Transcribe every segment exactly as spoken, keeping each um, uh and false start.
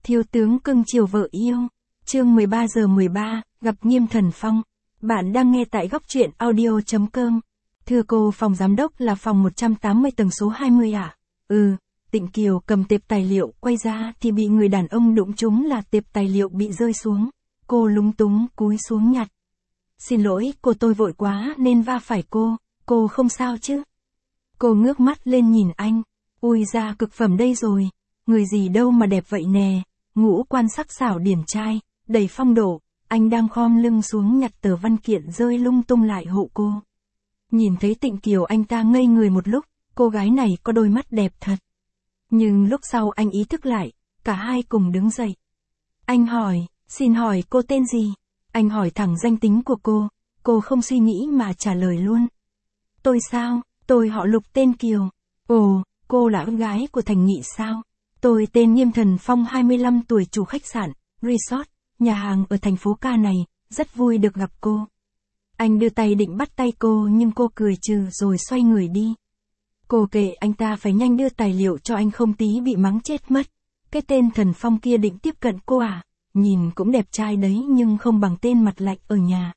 Thiếu tướng cưng chiều vợ yêu. Chương mười ba giờ mười ba, gặp Nghiêm Thần Phong. Bạn đang nghe tại góc truyện audio chấm com. Thưa cô, phòng giám đốc là phòng một trăm tám mươi tầng số hai mươi à? Ừ, Tịnh Kiều cầm tệp tài liệu quay ra thì bị người đàn ông đụng trúng là tệp tài liệu bị rơi xuống. Cô lúng túng cúi xuống nhặt. Xin lỗi, cô tôi vội quá nên va phải cô, cô không sao chứ? Cô ngước mắt lên nhìn anh. Ui da, cực phẩm đây rồi. Người gì đâu mà đẹp vậy nè. Ngũ quan sắc sảo điển trai, đầy phong độ. Anh đang khom lưng xuống nhặt tờ văn kiện rơi lung tung lại hộ cô. Nhìn thấy Tịnh Kiều anh ta ngây người một lúc, cô gái này có đôi mắt đẹp thật. Nhưng lúc sau anh ý thức lại, cả hai cùng đứng dậy. Anh hỏi, xin hỏi cô tên gì? Anh hỏi thẳng danh tính của cô, cô không suy nghĩ mà trả lời luôn. Tôi sao, tôi họ Lục tên Kiều. Ồ, cô là con gái của Thành Nghị sao? Tôi tên Nghiêm Thần Phong, hai mươi lăm tuổi, chủ khách sạn, resort, nhà hàng ở thành phố Ca này, rất vui được gặp cô. Anh đưa tay định bắt tay cô nhưng cô cười trừ rồi xoay người đi. Cô kệ anh ta phải nhanh đưa tài liệu cho anh không tí bị mắng chết mất. Cái tên Thần Phong kia định tiếp cận cô à? Nhìn cũng đẹp trai đấy nhưng không bằng tên mặt lạnh ở nhà.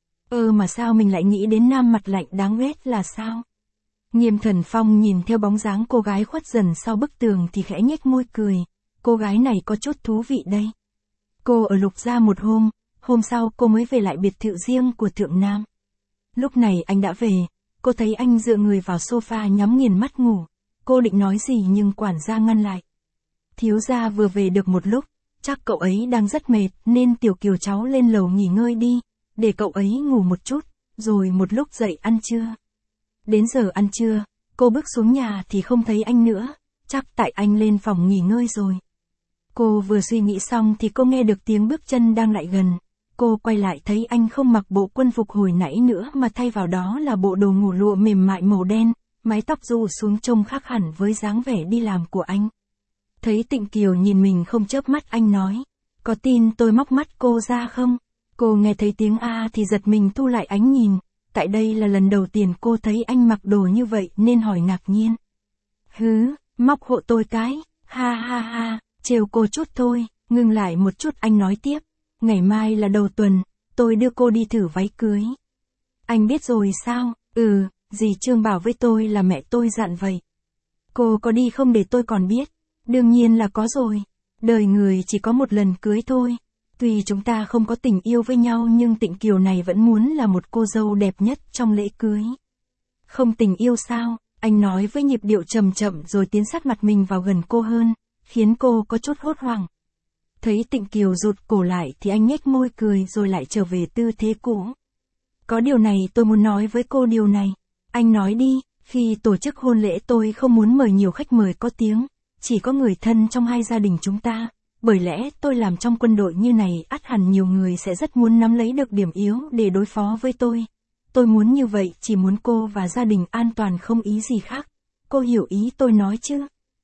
Ơ mà sao mình lại nghĩ đến nam mặt lạnh đáng ghét là sao? Nghiêm Thần Phong nhìn theo bóng dáng cô gái khuất dần sau bức tường thì khẽ nhếch môi cười. Cô gái này có chút thú vị đây. Cô ở Lục Gia một hôm, hôm sau cô mới về lại biệt thự riêng của Thượng Nam. Lúc này anh đã về, cô thấy anh dựa người vào sofa nhắm nghiền mắt ngủ. Cô định nói gì nhưng quản gia ngăn lại. Thiếu gia vừa về được một lúc, chắc cậu ấy đang rất mệt nên Tiểu Kiều cháu lên lầu nghỉ ngơi đi, để cậu ấy ngủ một chút, rồi một lúc dậy ăn trưa. Đến giờ ăn trưa, cô bước xuống nhà thì không thấy anh nữa, chắc tại anh lên phòng nghỉ ngơi rồi. Cô vừa suy nghĩ xong thì cô nghe được tiếng bước chân đang lại gần. Cô quay lại thấy anh không mặc bộ quân phục hồi nãy nữa mà thay vào đó là bộ đồ ngủ lụa mềm mại màu đen, mái tóc rủ xuống trông khác hẳn với dáng vẻ đi làm của anh. Thấy Tịnh Kiều nhìn mình không chớp mắt, anh nói, có tin tôi móc mắt cô ra không? Cô nghe thấy tiếng A thì giật mình thu lại ánh nhìn, tại đây là lần đầu tiên cô thấy anh mặc đồ như vậy nên hỏi ngạc nhiên. Hứ, móc hộ tôi cái, ha ha ha, trêu cô chút thôi, ngừng lại một chút anh nói tiếp, ngày mai là đầu tuần, tôi đưa cô đi thử váy cưới. Anh biết rồi sao? Ừ, dì Trương bảo với tôi là mẹ tôi dặn vậy. Cô có đi không để tôi còn biết? Đương nhiên là có rồi. Đời người chỉ có một lần cưới thôi. Tuy chúng ta không có tình yêu với nhau nhưng Tịnh Kiều này vẫn muốn là một cô dâu đẹp nhất trong lễ cưới. Không tình yêu sao? Anh nói với nhịp điệu chậm chậm rồi tiến sát mặt mình vào gần cô hơn, khiến cô có chút hốt hoảng. Thấy Tịnh Kiều rụt cổ lại thì anh nhếch môi cười rồi lại trở về tư thế cũ. Có điều này tôi muốn nói với cô điều này. Anh nói đi, khi tổ chức hôn lễ tôi không muốn mời nhiều khách mời có tiếng, chỉ có người thân trong hai gia đình chúng ta. Bởi lẽ tôi làm trong quân đội như này ắt hẳn nhiều người sẽ rất muốn nắm lấy được điểm yếu để đối phó với tôi. Tôi muốn như vậy chỉ muốn cô và gia đình an toàn, không ý gì khác. Cô hiểu ý tôi nói chứ?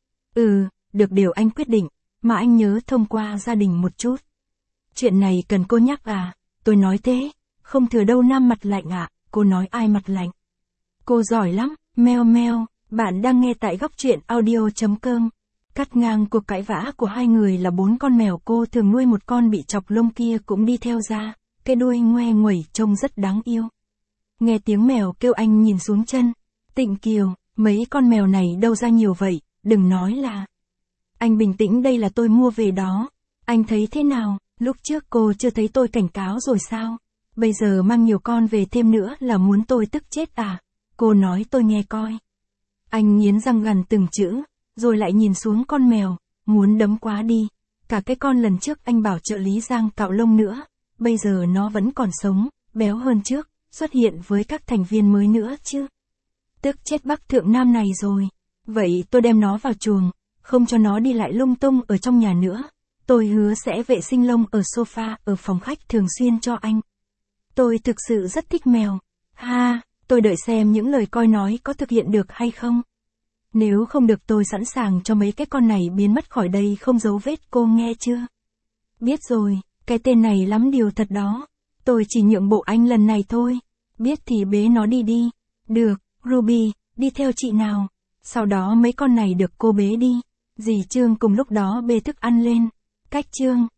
Ừ, được, điều anh quyết định, mà anh nhớ thông qua gia đình một chút. Chuyện này cần cô nhắc à? Tôi nói thế, không thừa đâu nam mặt lạnh ạ. À? Cô nói ai mặt lạnh? Cô giỏi lắm, meo meo, bạn đang nghe tại góc truyện audio chấm com. Cắt ngang cuộc cãi vã của hai người là bốn con mèo cô thường nuôi, một con bị chọc lông kia cũng đi theo ra, cái đuôi ngoe nguẩy trông rất đáng yêu. Nghe tiếng mèo kêu anh nhìn xuống chân. Tịnh Kiều, mấy con mèo này đâu ra nhiều vậy, đừng nói là. Anh bình tĩnh, đây là tôi mua về đó. Anh thấy thế nào, lúc trước cô chưa thấy tôi cảnh cáo rồi sao? Bây giờ mang nhiều con về thêm nữa là muốn tôi tức chết à? Cô nói tôi nghe coi. Anh nghiến răng gằn từng chữ, rồi lại nhìn xuống con mèo, muốn đấm quá đi. Cả cái con lần trước anh bảo trợ lý Giang cạo lông nữa, bây giờ nó vẫn còn sống, béo hơn trước, xuất hiện với các thành viên mới nữa chứ. Tức chết bác Thượng Nam này rồi. Vậy tôi đem nó vào chuồng, không cho nó đi lại lung tung ở trong nhà nữa. Tôi hứa sẽ vệ sinh lông ở sofa ở phòng khách thường xuyên cho anh. Tôi thực sự rất thích mèo. Ha, tôi đợi xem những lời coi nói có thực hiện được hay không. Nếu không được tôi sẵn sàng cho mấy cái con này biến mất khỏi đây không dấu vết, cô nghe chưa? Biết rồi, cái tên này lắm điều thật đó. Tôi chỉ nhượng bộ anh lần này thôi. Biết thì bế nó đi đi. Được, Ruby, đi theo chị nào. Sau đó mấy con này được cô bế đi. Dì Trương cùng lúc đó bê thức ăn lên. Cách chương